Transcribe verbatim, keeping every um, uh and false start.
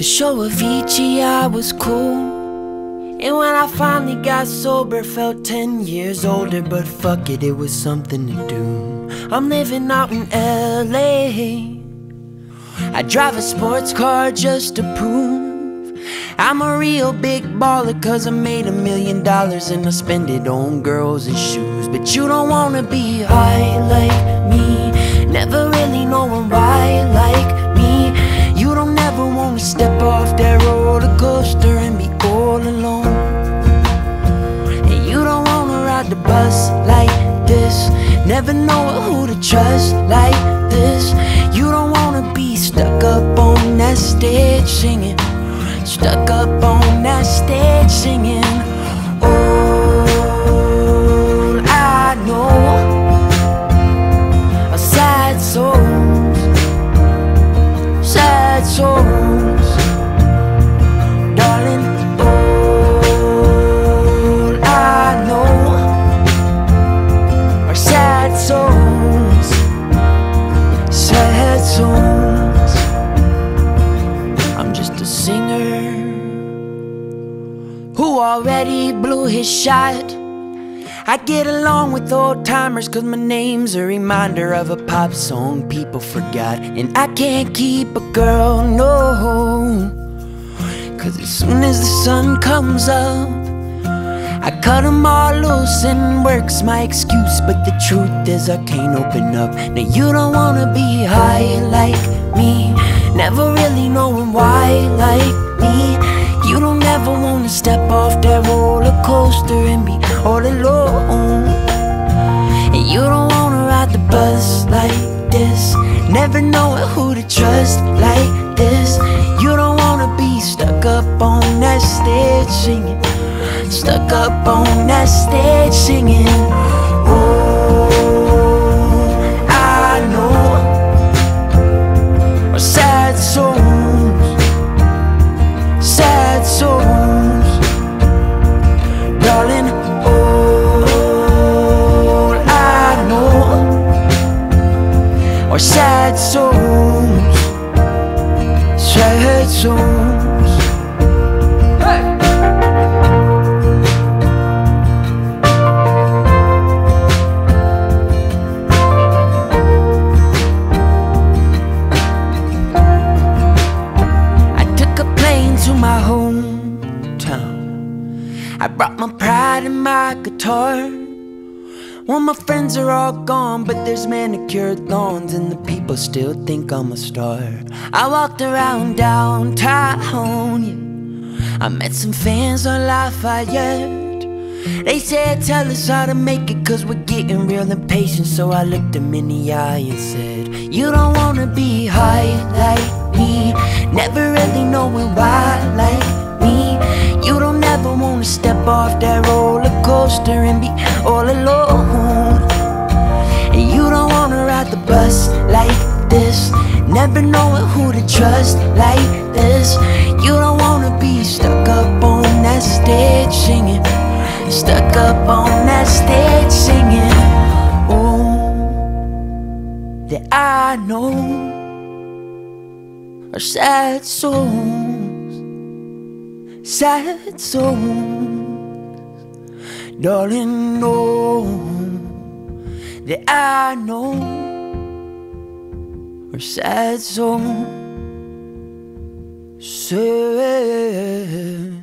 To show Avicii I was cool. And when I finally got sober, felt ten years older. But fuck it, it was something to do. I'm living out in L A. I drive a sports car just to prove I'm a real big baller, cause I made a million dollars and I spend it on girls and shoes. But you don't wanna be high like me, never really knowing why like me. You don't ever wanna step off that roller coaster and be all alone. And you don't wanna ride the bus like this, never know who to trust like this. You don't wanna be stuck up on that stage singing, stuck up on that stage singing. All I know are sad souls, sad souls, darling. All I know are sad souls, sad souls. I'm just a singer who already blew his shot. I get along with old timers cause my name's a reminder of a pop song people forgot. And I can't keep a girl, no, cause as soon as the sun comes up, I cut them all loose and work's my excuse. But the truth is I can't open up. Now you don't wanna be high like me, never really knowing why like me. You don't ever wanna step off that roller coaster and be all alone. And you don't wanna ride the bus like this, never knowing who to trust like this. You don't wanna be stuck up on that stage singing, stuck up on that stage singing. Oh, I know are sad souls, sad souls, darling. All I know are sad souls, sad souls. Hey! To my hometown, I brought my pride and my guitar. Well, my friends are all gone, but there's manicured lawns and the people still think I'm a star. I walked around downtown, yeah. I met some fans on Lafayette. They said, tell us how to make it, cause we're getting real impatient. So I looked them in the eye and said, you don't wanna be high like me, never really knowing why like me. You don't ever wanna step off that roller coaster and be all alone. And you don't wanna ride the bus like this, never knowing who to trust like this. You don't wanna be stuck up on that stage singing, stuck up on that stage singing. Oh, that I know are sad souls, sad souls, darling. Know that I know are sad souls, sad